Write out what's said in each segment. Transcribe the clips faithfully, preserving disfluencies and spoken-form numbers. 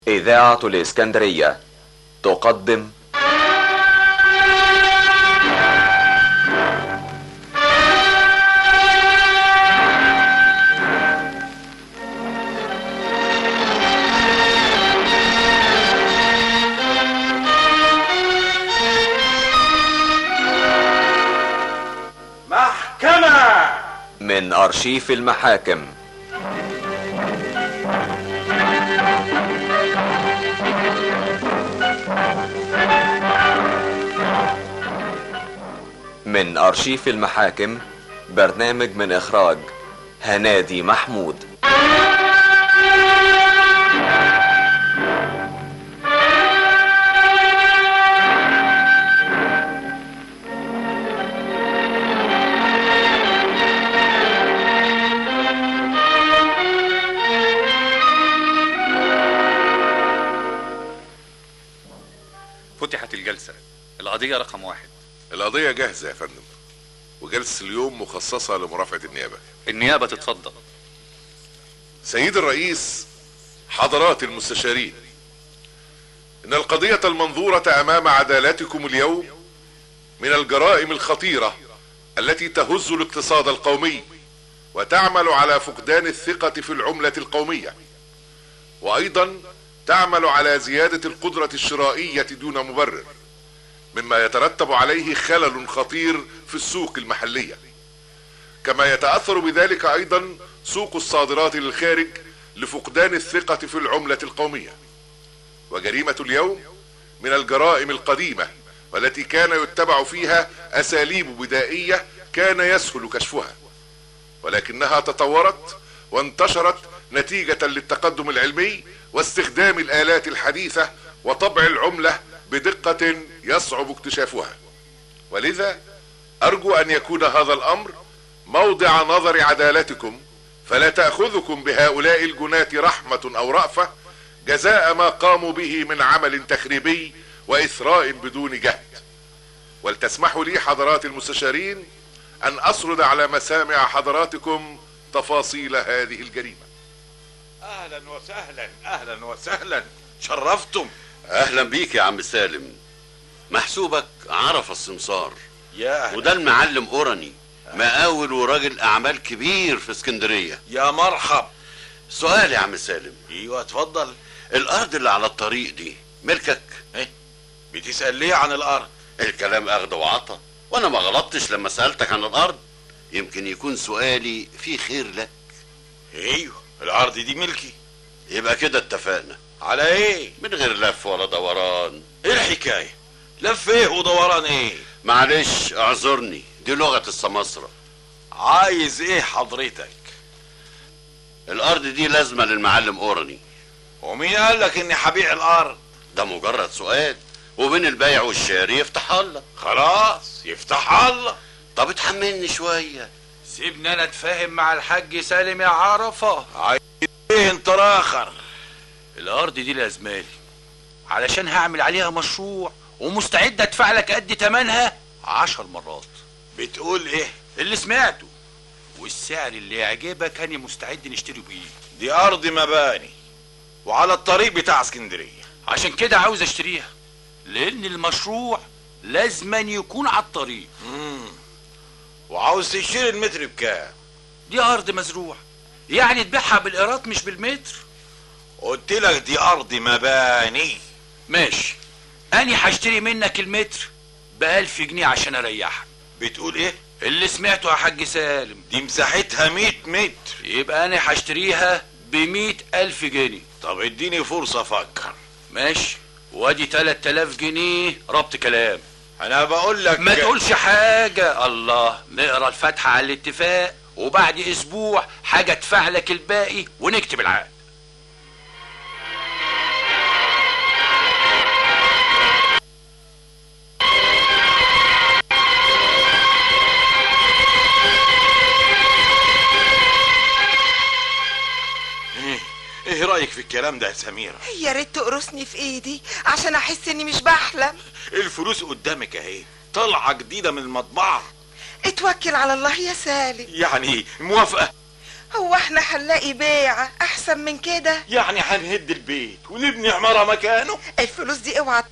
إذاعة الإسكندرية تقدم محكمة من أرشيف المحاكم. من أرشيف المحاكم، برنامج من إخراج هنادي محمود. فتحت الجلسة. القضية رقم واحد. القضية جاهزة يا فندم، وجلسة اليوم مخصصة لمرافعة النيابة. النيابة تتفضل. سيد الرئيس، حضرات المستشارين، إن القضية المنظورة أمام عدالتكم اليوم من الجرائم الخطيرة التي تهز الاقتصاد القومي وتعمل على فقدان الثقة في العملة القومية، وأيضا تعمل على زيادة القدرة الشرائية دون مبرر، مما يترتب عليه خلل خطير في السوق المحلية، كما يتأثر بذلك أيضا سوق الصادرات للخارج لفقدان الثقة في العملة القومية. وجريمة اليوم من الجرائم القديمة والتي كان يتبع فيها أساليب بدائية كان يسهل كشفها، ولكنها تطورت وانتشرت نتيجة للتقدم العلمي واستخدام الآلات الحديثة وطبع العملة بدقة يصعب اكتشافها. ولذا أرجو أن يكون هذا الأمر موضع نظر عدالتكم، فلا تأخذكم بهؤلاء الجناة رحمة أو رأفة جزاء ما قاموا به من عمل تخريبي وإثراء بدون جهد. ولتسمحوا لي حضرات المستشارين أن أسرد على مسامع حضراتكم تفاصيل هذه الجريمة. اهلا وسهلا اهلا وسهلا، شرفتم. اهلا بيك يا عم سالم، محسوبك عرف السمسار. يا أهلا. وده المعلم اوراني، مقاول وراجل اعمال كبير في اسكندرية. يا مرحب. سؤال يا عم سالم. ايوه اتفضل. الارض اللي على الطريق دي ملكك؟ ايه بتسأل ليه عن الارض؟ الكلام اخده وعطا، وانا ما غلطتش لما سألتك عن الارض. يمكن يكون سؤالي فيه خير لك. ايوه الارض دي ملكي. يبقى كده اتفقنا. على ايه؟ من غير لف ولا دوران. ايه الحكاية؟ لف ايه ودوران ايه؟ معلش اعذرني، دي لغة السماسرة. عايز ايه حضرتك؟ الارض دي لازمة للمعلم اوراني. ومين قال لك اني هبيع الارض؟ ده مجرد سؤال، وبين البيع والشاري يفتح الله. خلاص يفتح الله. طب اتحملني شوية. سيبني انا اتفاهم مع الحاج سالم يا عرفة. عايز ايه انت راخر؟ الارض دي لازمالي علشان هعمل عليها مشروع، ومستعد ادفع لك قد تمنها عشر مرات. بتقول ايه؟ اللي سمعته، والسعر اللي يعجبك انا مستعد نشتري بيه. دي ارض مباني وعلى الطريق بتاع اسكندرية، عشان كده عاوز اشتريها، لان المشروع لازما يكون على الطريق. امم وعاوز تشتري المتر بكام؟ دي ارض مزروعة، يعني تبيعها بالايراد مش بالمتر. قلت لك دي ارض مباني. ماشي، انا هشتري منك المتر بألف جنيه عشان اريحك. بتقول ايه؟ اللي سمعته يا حاج سالم. دي مساحتها مية متر. يبقى انا هشتريها بمية الف جنيه. طب اديني فرصة افكر. ماشي، وادي تلات الاف جنيه ربط كلام. انا بقول لك ما تقولش حاجة. الله، نقرا الفاتحة على الاتفاق، وبعد اسبوع حاجة ادفع لك الباقي ونكتب العقد. ايه رايك في الكلام ده يا سميرة؟ يا ريت تقرصني في ايدي عشان احس اني مش بحلم. الفلوس قدامك اهي، طلعة جديدة من المطبعة. اتوكل على الله يا سالم. يعني موافقة؟ هو احنا هنلاقي بيعة احسن من كده؟ يعني هنهد البيت ونبني عمارة مكانه؟ الفلوس دي اوعى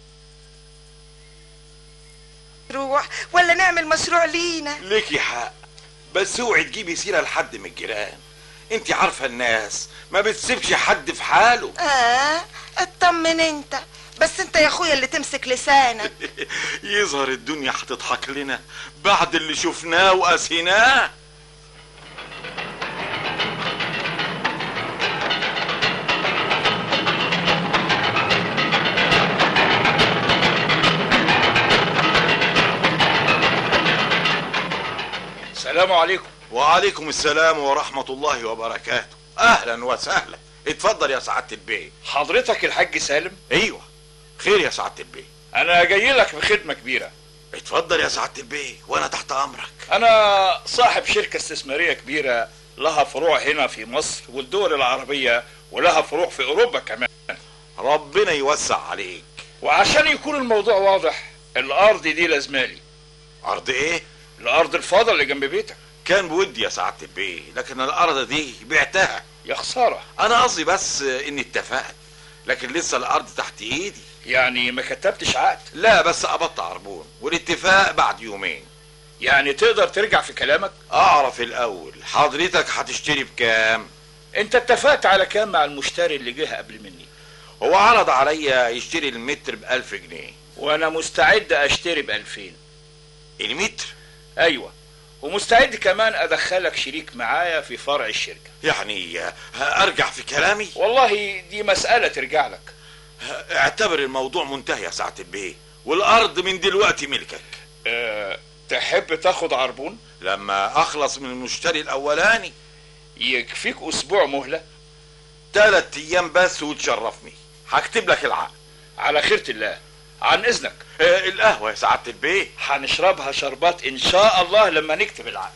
تروح، ولا نعمل مشروع لينا. ليكي حق، بس اوعي تجيبي سيرة لحد من الجيران. انت عارفة الناس ما بتسيبش حد في حاله. اه اطمن انت، بس انت يا اخويا اللي تمسك لسانك. يظهر الدنيا هتضحك لنا بعد اللي شفناه وقاسيناه. السلام عليكم. وعليكم السلام ورحمة الله وبركاته. اهلا وسهلا. اتفضل يا سعادة البيه. حضرتك الحاج سالم؟ ايوه. خير يا سعادة البيه؟ انا جاي لك بخدمة كبيرة. اتفضل يا سعادة البيه وانا تحت امرك. انا صاحب شركة استثمارية كبيرة لها فروع هنا في مصر والدول العربية، ولها فروع في اوروبا كمان. ربنا يوسع عليك. وعشان يكون الموضوع واضح، الارض دي لازمالي. ارض ايه؟ الارض الفاضل اللي جنب بيتك. كان بودي يا سعادة البيه، لكن الارض دي بعتها. يا خسارة. انا قصدي بس اني اتفقت، لكن لسه الارض تحت ايدي. يعني ما كتبتش عقد؟ لا، بس قبضت عربون والاتفاق بعد يومين. يعني تقدر ترجع في كلامك؟ اعرف الاول حضرتك هتشتري بكام؟ انت اتفقت على كام مع المشتري اللي جه قبل مني؟ هو عرض عليا يشتري المتر بألف جنيه، وانا مستعد اشتري بألفين. المتر؟ ايوه، ومستعد كمان ادخلك شريك معايا في فرع الشركة. يعني ارجع في كلامي؟ والله دي مسألة ترجع لك. اعتبر الموضوع منتهي يا سعادة البيه، والارض من دلوقتي ملكك. أه تحب تاخد عربون؟ لما اخلص من المشتري الاولاني. يكفيك اسبوع مهلة؟ تلات ايام بس وتشرفني، هكتب لك العقد. على خيرة الله. عن اذنك. أه القهوة يا سعادة البيه. هنشربها شربات ان شاء الله لما نكتب العقد.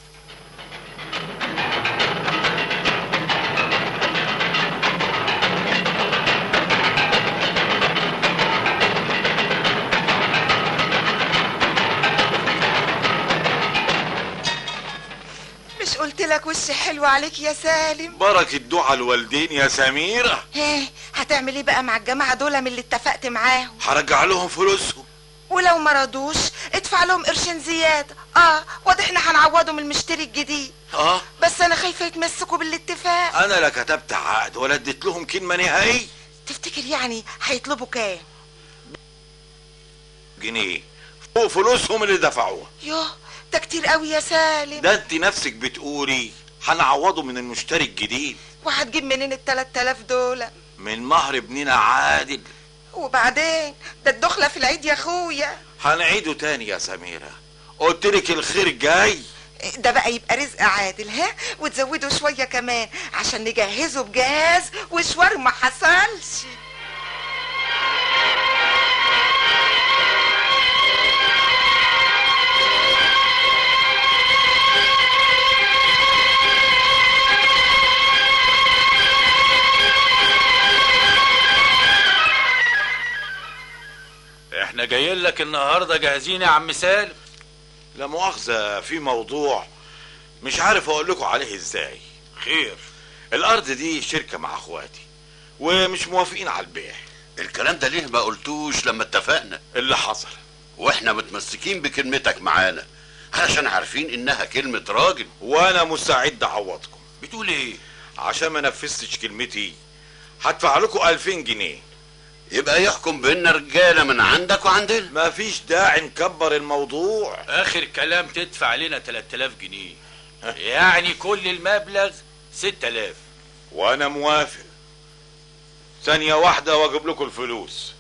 مش قلت لك وش حلو عليك يا سالم؟ بركة دعاء الوالدين يا سميرة. ايه هتعمل ايه بقى مع الجماعة دول من اللي اتفقت معاهم؟ هرجع لهم فلوسهم، ولو ما رضوش ادفع لهم قرشين زيادة. اه واضح احنا هنعوضهم المشتري الجديد. اه بس انا خايفة يتمسكوا بالاتفاق. انا لا كتبت عقد ولا اديت لهم كلمة نهائية. تفتكر يعني هيطلبوا كام؟ جنيه فوق فلوسهم اللي دفعوها. يوه ده كتير قوي يا سالم. ده انت نفسك بتقولي هنعوضه من المشتري الجديد. وهتجيب منين التلات تلاف دول؟ من مهر ابننا عادل. وبعدين ده الدخلة في العيد يا اخويا. هنعيده تاني يا سميرة، قلتلك الخير جاي. ده بقى يبقى رزق عادل، ها؟ وتزودوا شوية كمان عشان نجهزه بجهاز وشوار ما حصلش. احنا جايين لك النهارده جاهزين يا عم سالم. لا مؤاخذة، في موضوع مش عارف اقول لكم عليه ازاي. خير؟ الارض دي شركة مع اخواتي ومش موافقين على البيع. الكلام ده ليه ما قلتوش لما اتفقنا؟ اللي حصل واحنا متمسكين بكلمتك معانا علشان عارفين انها كلمة راجل. وانا مستعد اعوضكم. بتقول ايه؟ عشان ما نفذتش كلمتي هدفع لكم ألفين جنيه. يبقى يحكم بيننا رجالة من عندك وعندنا. مفيش داعي نكبر الموضوع. اخر كلام تدفع لنا تلات تلاف جنيه، يعني كل المبلغ ست تلاف. وانا موافق. ثانية واحدة واجيب لكم الفلوس.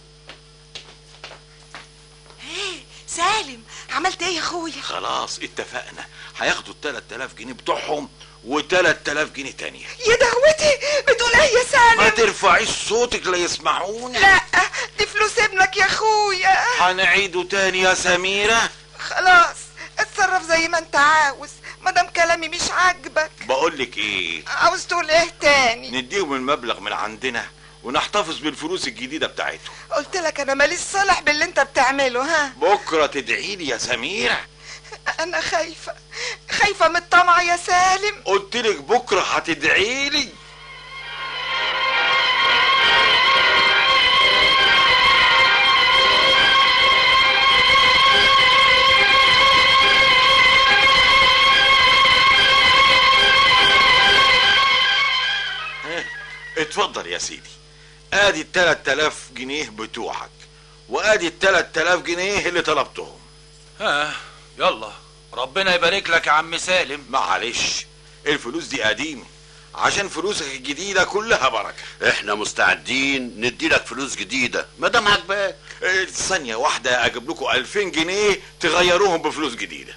ايه سالم عملت ايه يا اخويا؟ خلاص اتفقنا، هياخدوا التلات تلاف جنيه بتوعهم وتلات تلاف جنيه تانية. يا دهوتي بتقول ايه يا سالم؟ ما ترفعيش صوتك لا يسمعوني. لا دي فلوس ابنك يا اخويا. هنعيده تاني يا سميرة. خلاص اتصرف زي ما انت عاوز، مادام كلامي مش عاجبك. بقولك ايه، عاوز تقول ايه تاني؟ نديهم المبلغ من عندنا ونحتفظ بالفلوس الجديدة بتاعتهم. قلت لك انا ماليش صالح باللي انت بتعمله. ها بكرة تدعيلي يا سميرة. انا خايفة خايفة من الطمع يا سالم. قلتلك بكرة هتدعيلي. اتفضل يا سيدي، ادي التلات تلاف جنيه بتوعك، وادي التلات تلاف جنيه اللي طلبتهم. ها يلا ربنا يبارك لك يا عم سالم. معلش الفلوس دي قديمة، عشان فلوسك الجديدة كلها بركة. احنا مستعدين ندي لك فلوس جديدة مادام عجباك. اه، ثانية واحدة اجيب لكم الفين جنيه تغيروهم بفلوس جديدة.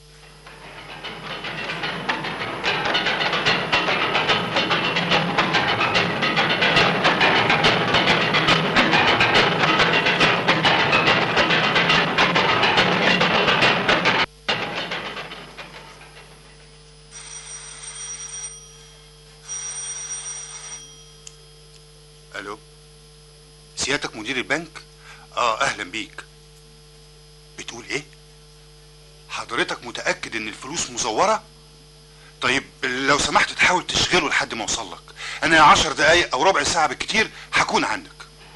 الو، سيادتك مدير البنك؟ اه اهلا بيك. بتقول ايه؟ حضرتك متأكد ان الفلوس مزورة؟ طيب لو سمحت تحاول تشغله لحد ما اوصل لك، انا عشر دقايق او ربع ساعة بالكتير هكون عندك.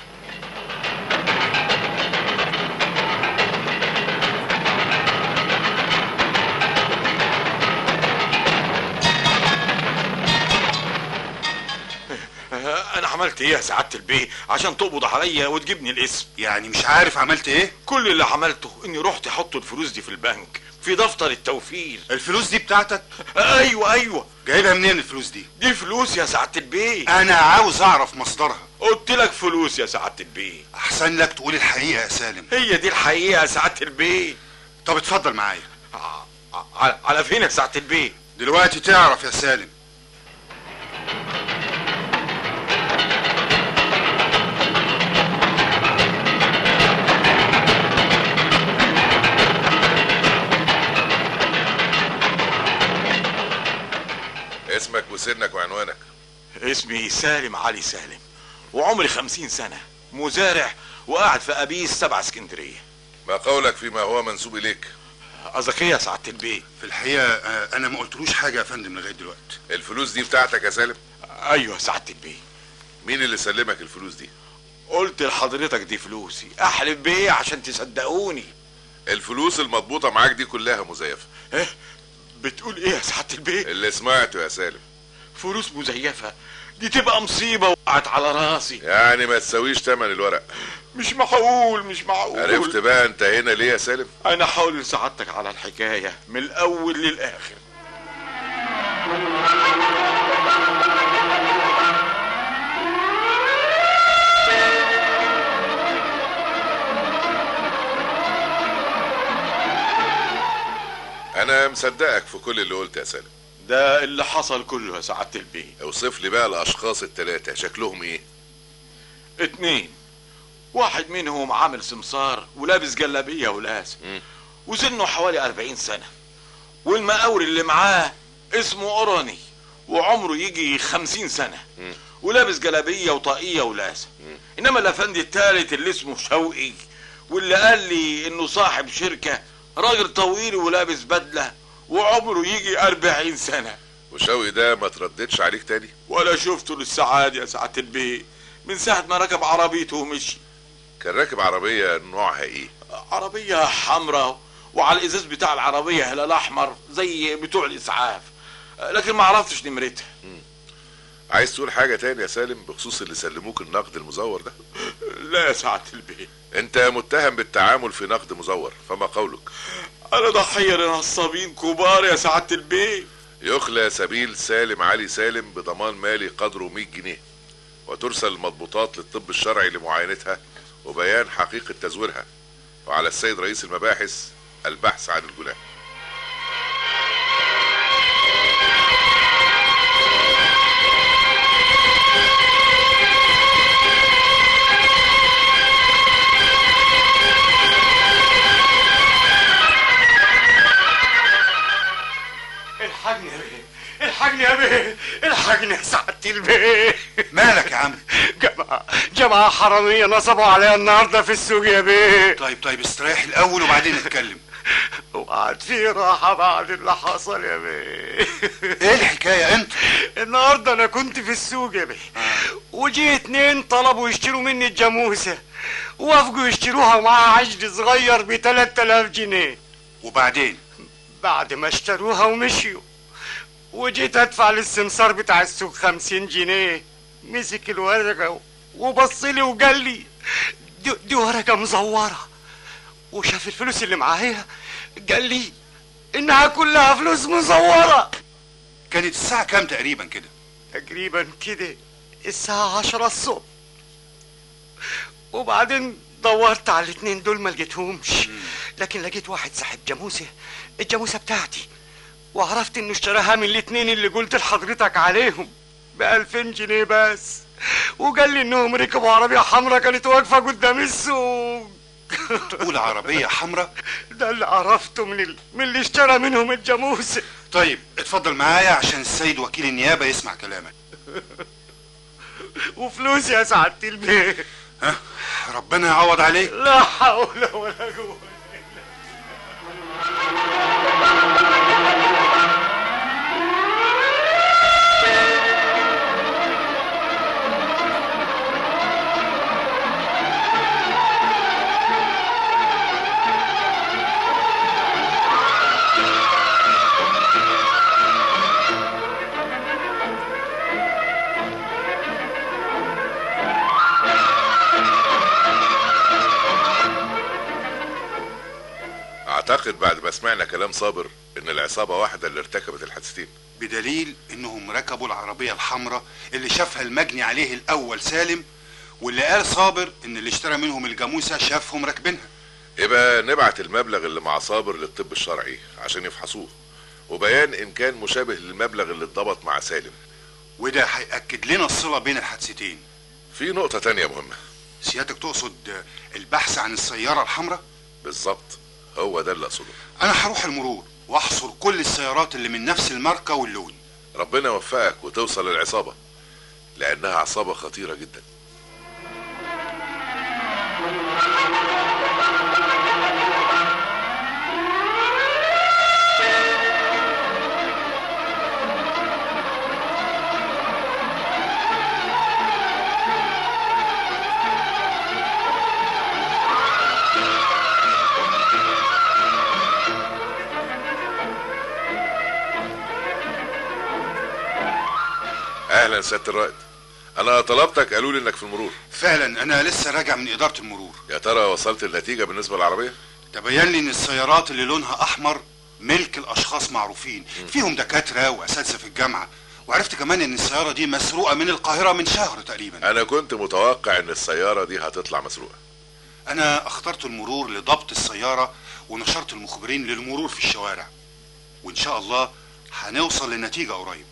انا عملت ايه يا سعادة البيه عشان تقبض عليا وتجيبني الاسم؟ يعني مش عارف عملت ايه؟ كل اللي عملته اني رحت احط الفلوس دي في البنك في دفتر التوفير. الفلوس دي بتاعتك؟ ايوه ايوه. جايبها منين الفلوس دي؟ دي فلوس يا سعادة البيه. انا عاوز اعرف مصدرها. قلت لك فلوس يا سعادة البيه. احسن لك تقول الحقيقة يا سالم. هي دي الحقيقة يا سعادة البيه. طب اتفضل معايا. ع- على فين يا سعادة البيه؟ دلوقتي تعرف يا سالم. اسمك وسنك وعنوانك؟ اسمي سالم علي سالم، وعمري خمسين سنة، مزارع وقاعد في أبيس سبعة اسكندرية. ما قولك فيما هو منسوب إليك؟ قصدك ايه يا سعادة البيه؟ في الحقيقة آه، انا ما قلتلوش حاجة يا فندم لغاية دلوقتي. الفلوس دي بتاعتك يا سالم؟ ايوه يا سعادة البيه. مين اللي سلمك الفلوس دي؟ قلت لحضرتك دي فلوسي، احلف بيه عشان تصدقوني. الفلوس المضبوطة معاك دي كلها مزيفة. ايه بتقول ايه يا سعادة البيه؟ اللي سمعته يا سالم. فلوس مزيفة؟ دي تبقى مصيبة وقعت على راسي. يعني ما تساويش تمن الورق. مش معقول مش معقول. عرفت بقى انت هنا ليه يا سالم؟ انا حاول لسعادتك على الحكاية من الاول للاخر. انا مصدقك في كل اللي قلت يا سالم. ده اللي حصل كله يا سعادة البيه. اوصف لي بقى الاشخاص التلاتة، شكلهم ايه؟ اتنين، واحد منهم عامل سمسار ولابس جلابية ولاسم وسنه حوالي اربعين سنة، والمقاور اللي معاه اسمه اوراني وعمره يجي خمسين سنة م. ولابس جلابية وطاقية ولاسم. انما الافندي التالت اللي اسمه شوقي واللي قال لي انه صاحب شركة، راجل طويل ولابس بدلة وعمره يجي اربعين سنة. وشوقي ده ما ترددش عليك تاني؟ ولا شفته للسعادة يا سعادة البيه من ساعة ما ركب عربيته ومشي. كان راكب عربية نوعها ايه؟ عربية حمراء وعلى الازاز بتاع العربية هلال احمر زي بتوع الاسعاف، لكن ما عرفتش نمرتها. عايز تقول حاجة تاني يا سالم بخصوص اللي سلموك النقد المزور ده؟ لا يا سعادة البيه. انت متهم بالتعامل في نقد مزور، فما قولك؟ انا ضحية لنصابين كبار يا سعادة البيه. يخلى سبيل سالم علي سالم بضمان مالي قدره مية جنيه، وترسل المضبوطات للطب الشرعي لمعاينتها وبيان حقيقة تزويرها، وعلى السيد رئيس المباحث البحث عن الجناه. الحقني يا بيه، الحقني يا بيه، الحقني يا سعادة البيه. مالك يا عم؟ جماعة جماعة حرامية نصبوا عليا النهارده في السوق يا بيه. طيب طيب استريح الاول وبعدين نتكلم. وقعد في راحة بعد اللي حصل يا بيه. ايه الحكاية انت؟ النهاردة انا كنت في السوق يا بيه، وجي اتنين طلبوا يشتروا مني الجاموسة، وافقوا يشتروها ومعاها عجل صغير ب تلات آلاف جنيه. وبعدين؟ بعد ما اشتروها ومشيوا، وجيت ادفع للسمسار بتاع السوق خمسين جنيه، مسك الورقة وبصلي وقال لي دي, دي ورقة مزورة، وشاف الفلوس اللي معايا قال لي انها كلها فلوس مزورة. كانت الساعة كام تقريبا كده؟ تقريبا كده الساعة عشرة الصبح. وبعدين دورت على الاتنين دول ما لقيتهمش، لكن لقيت واحد صاحب جاموسة، الجاموسة بتاعتي، وعرفت انه اشتراها من الاتنين اللي قلت لحضرتك عليهم بألفين جنيه بس، وقال لي انهم ركبوا عربية حمراء كانت واقفة قدام السوق. تقول عربية حمراء؟ ده اللي عرفته من ال... من اللي اشترى منهم الجاموسة. طيب اتفضل معايا عشان السيد وكيل النيابة يسمع كلامك. وفلوس يا سعادة البيه. ها ربنا يعوض عليك. لا حول ولا قوة. اعتقد بعد ما سمعنا كلام صابر ان العصابة واحدة اللي ارتكبت الحادثتين، بدليل انهم ركبوا العربية الحمراء اللي شافها المجني عليه الاول سالم، واللي قال صابر ان اللي اشترى منهم الجاموسة شافهم راكبينها. يبقى نبعت المبلغ اللي مع صابر للطب الشرعي عشان يفحصوه، وبيان ان كان مشابه للمبلغ اللي اتضبط مع سالم، وده هيأكد لنا الصلة بين الحادثتين. في نقطة تانية مهمة. سيادتك تقصد البحث عن السيارة الحمراء؟ بالظبط، هو ده اللي اقصده. انا هروح المرور واحصر كل السيارات اللي من نفس الماركة واللون. ربنا يوفقك وتوصل للعصابة، لانها عصابة خطيرة جدا. اهلا سيادة الرائد، انا طلبتك قالوا لي انك في المرور. فعلا انا لسه راجع من ادارة المرور. يا ترى وصلت النتيجة بالنسبة للعربية؟ تبين لي ان السيارات اللي لونها احمر ملك الاشخاص معروفين، فيهم دكاترة واساتذة في الجامعة، وعرفت كمان ان السيارة دي مسروقة من القاهرة من شهر تقريبا. انا كنت متوقع ان السيارة دي هتطلع مسروقة. انا اخترت المرور لضبط السيارة ونشرت المخبرين للمرور في الشوارع، وان شاء الله هنوصل لنتيجة قريب.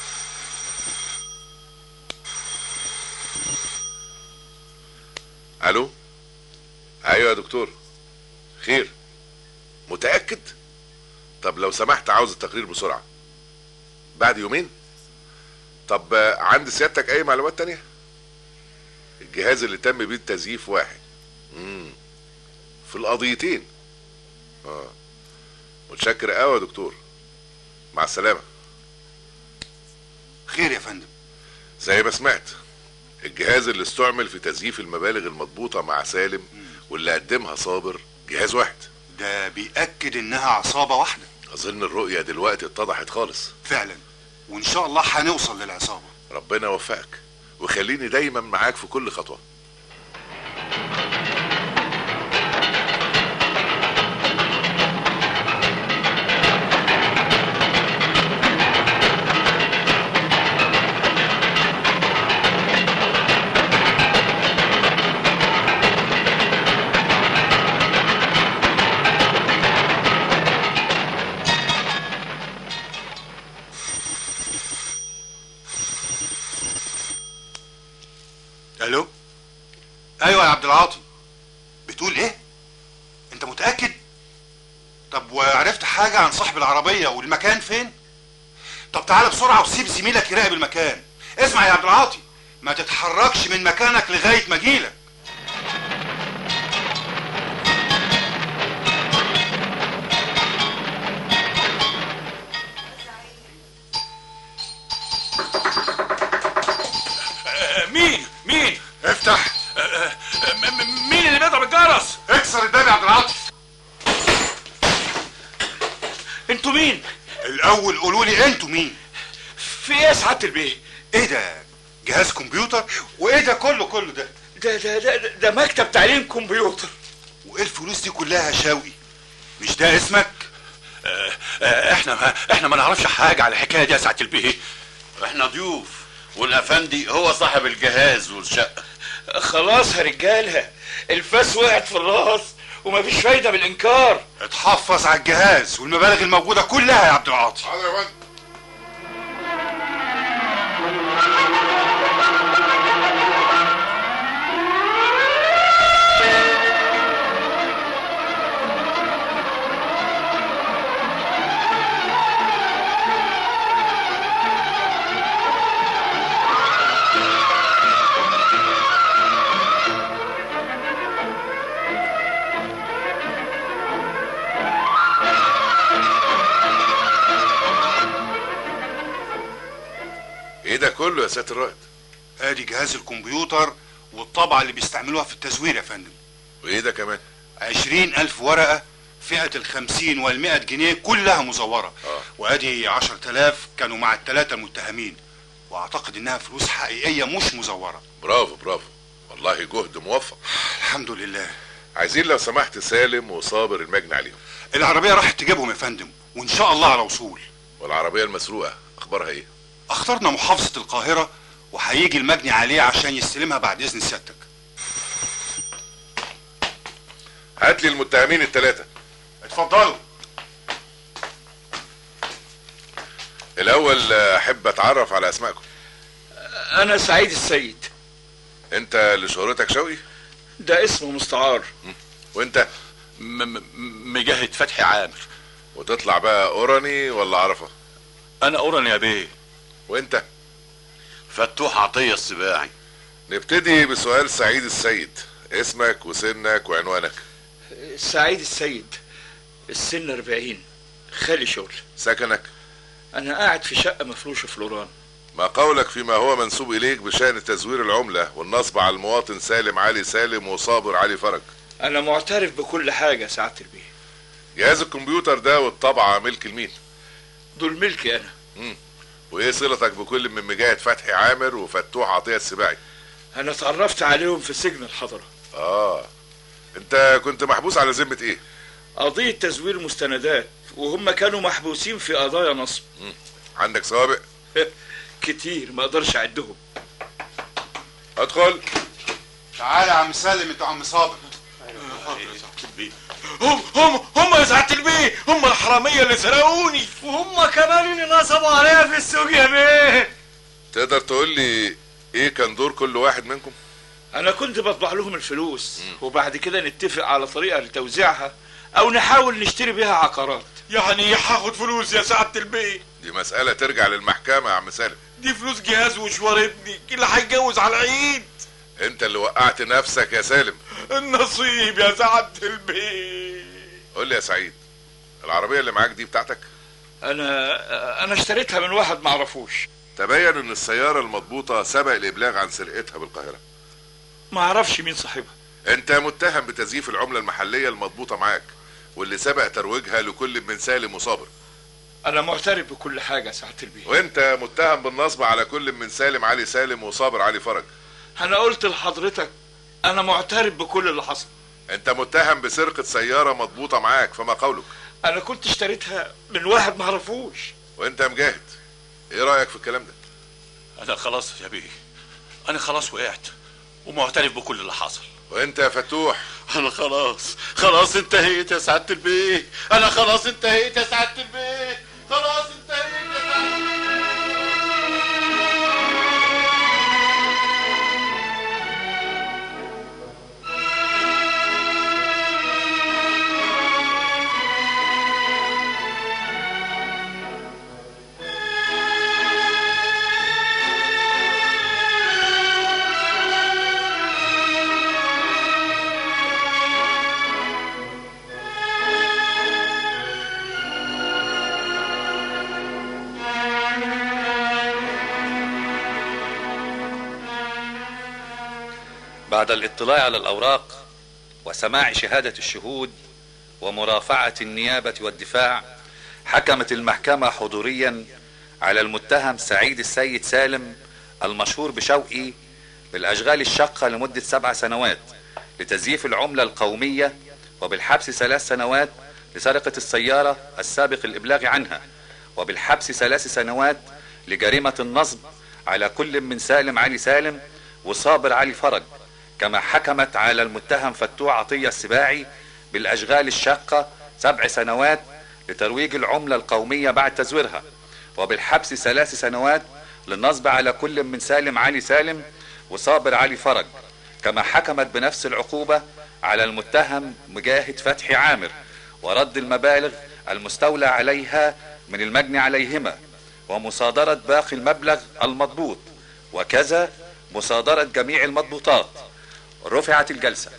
الو، ايوه يا دكتور، خير؟ متأكد؟ طب لو سمحت عاوز التقرير بسرعة. بعد يومين؟ طب عند سيادتك اي معلومات تانية؟ الجهاز اللي تم بيه التزييف واحد. امم في القضيتين. اه متشكر قوي يا دكتور، مع السلامة. خير يا فندم؟ زي ما سمعت، الجهاز اللي استعمل في تزييف المبالغ المضبوطة مع سالم واللي قدمها صابر جهاز واحد. ده بيأكد انها عصابة واحدة. اظن الرؤية دلوقتي اتضحت خالص. فعلا، وان شاء الله هنوصل للعصابة. ربنا يوفقك وخليني دايما معاك في كل خطوة. الو، ايوه يا عبد العاطي. بتقول ايه؟ انت متأكد؟ طب وعرفت حاجة عن صاحب العربية والمكان فين؟ طب تعالى بسرعة وسيب زميلك يراقب المكان. اسمع يا عبد العاطي، ما تتحركش من مكانك لغاية ما اجيلك. الاول قولوا لي انتوا مين؟ في ايه يا سعاده البيه؟ ايه ده؟ جهاز كمبيوتر؟ وايه ده كله كله ده؟ ده ده ده, ده مكتب تعليم كمبيوتر. وايه الفلوس دي كلها يا شوقي؟ مش ده اسمك؟ آه آه احنا ما احنا ما نعرفش حاجه على الحكايه دي يا سعاده البيه. احنا ضيوف، والافندي هو صاحب الجهاز والشقه. خلاص يا رجاله، الفاس وقعت في الراس ومفيش فايده بالانكار. اتحفظ على الجهاز والمبالغ الموجوده كلها يا عبد العاطي. حاضر يا فندم. ايه ده كله يا سيادة الرائد؟ ادي جهاز الكمبيوتر والطبعة اللي بيستعملوها في التزوير يا فندم. وايه ده كمان؟ عشرين الف ورقة فئة الخمسين والمائة جنيه كلها مزورة. آه. وادي عشر تلاف كانوا مع التلاتة المتهمين، واعتقد انها فلوس حقيقية مش مزورة. برافو برافو، والله جهد موفق. الحمد لله. عايزين لو سمحت سالم وصابر المجني عليهم. العربية راحت تجيبهم يا فندم، وان شاء الله على وصول. والعربية المسروقة اخبارها ايه؟ اخترنا محافظة القاهرة وهيجي المجني عليه عشان يستلمها بعد اذن سيادتك. هات لي المتهمين الثلاثة. اتفضلوا. الاول احب اتعرف على اسمائكم. انا سعيد السيد. انت اللي شهرتك شوقي؟ ده اسمه مستعار. وانت؟ مجاهد فتحي عامر. وتطلع بقى اوراني ولا عرفة؟ انا اوراني يا بيه. وانت؟ فتوح عطية السباعي. نبتدي بسؤال سعيد السيد، اسمك وسنك وعنوانك. سعيد السيد، السن أربعين، خالي شغل. سكنك؟ انا قاعد في شقة مفروشة في لوران. ما قولك فيما هو منسوب اليك بشأن تزوير العملة والنصب على المواطن سالم علي سالم وصابر علي فرج؟ انا معترف بكل حاجة سعادة البيه. جهاز الكمبيوتر ده والطبعة ملك لمين؟ دول ملكي انا. امم وايه صلتك بكل من مجاهد فتحي عامر وفتوح عطية السباعي؟ انا اتعرفت عليهم في سجن الحضرة. اه انت كنت محبوس على ذمة ايه؟ قضية تزوير مستندات، وهم كانوا محبوسين في قضايا نصب. مم. عندك سوابق؟ كتير ما اقدرش اعدهم. ادخل. تعالى يا عم سالم انت عم صابر. هم هم هم يا سعاده البيه، هم الحراميه اللي سرقوني، وهم كمان اللي نصبوا عليا في السوق يا بيه. تقدر تقول لي ايه كان دور كل واحد منكم؟ انا كنت بطبع لهم الفلوس، م. وبعد كده نتفق على طريقة لتوزيعها او نحاول نشتري بيها عقارات. يعني هاخد فلوس يا سعاده البيه؟ دي مسألة ترجع للمحكمة يا عم سالم. دي فلوس جهاز وشوار ابني اللي هيتجوز على العيد. انت اللي وقعت نفسك يا سالم. النصيب يا سعاده البيه. قول لي يا سعيد، العربية اللي معاك دي بتاعتك؟ انا انا اشتريتها من واحد معرفوش. تبين ان السيارة المضبوطة سبق الابلاغ عن سرقتها بالقاهرة. ما اعرفش مين صاحبها. انت متهم بتزييف العملة المحلية المضبوطة معاك واللي سبق ترويجها لكل من سالم وصابر. انا معترف بكل حاجة سعادة البيه. وانت متهم بالنصب على كل من سالم علي سالم وصابر علي فرج. انا قلت لحضرتك انا معترف بكل اللي حصل. انت متهم بسرقة سيارة مضبوطة معاك، فما قولك؟ انا كنت اشتريتها من واحد معرفوش. وانت مجاهد، ايه رأيك في الكلام ده؟ انا خلاص يا بيه، انا خلاص وقعت ومعترف بكل اللي حصل. وانت يا فتوح؟ انا خلاص خلاص انتهيت يا سعادة البيه. انا خلاص انتهيت يا سعادة البيه. خلاص انتهيت يا سعادة البيه. بعد الاطلاع على الأوراق وسماع شهادة الشهود ومرافعة النيابة والدفاع، حكمت المحكمة حضوريا على المتهم سعيد السيد سالم المشهور بشوقي بالأشغال الشاقة لمدة سبع سنوات لتزييف العملة القومية، وبالحبس ثلاث سنوات لسرقة السيارة السابق الإبلاغ عنها، وبالحبس ثلاث سنوات لجريمة النصب على كل من سالم علي سالم وصابر علي فرج. كما حكمت على المتهم فتوح عطية السباعي بالأشغال الشاقة سبع سنوات لترويج العملة القومية بعد تزويرها، وبالحبس ثلاث سنوات للنصب على كل من سالم علي سالم وصابر علي فرج. كما حكمت بنفس العقوبة على المتهم مجاهد فتحي عامر ورد المبالغ المستولى عليها من المجني عليهما، ومصادرة باقي المبلغ المضبوط، وكذا مصادرة جميع المضبوطات. رفعت الجلسة.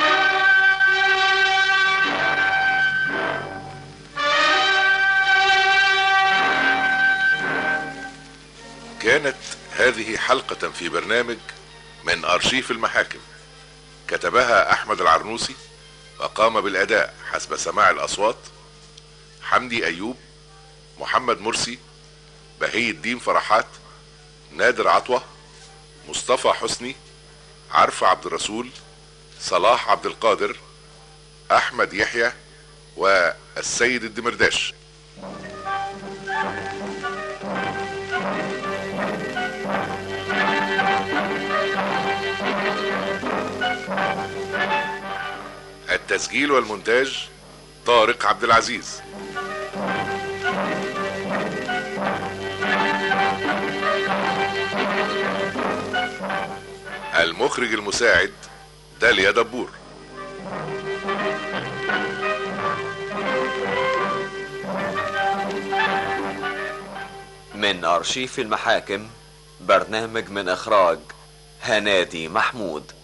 كانت هذه حلقة في برنامج من أرشيف المحاكم، كتبها أحمد العرنوسي وقام بالأداء حسب سماع الأصوات حمدي أيوب، محمد مرسي، بهي الدين فرحات، نادر عطوة، مصطفى حسني، عرفة عبد الرسول، صلاح عبد القادر، أحمد يحيى، والسيد الدمرداش. التسجيل والمونتاج طارق عبد العزيز. المخرج المساعد داليا دبور. من أرشيف المحاكم، برنامج من إخراج هنادي محمود.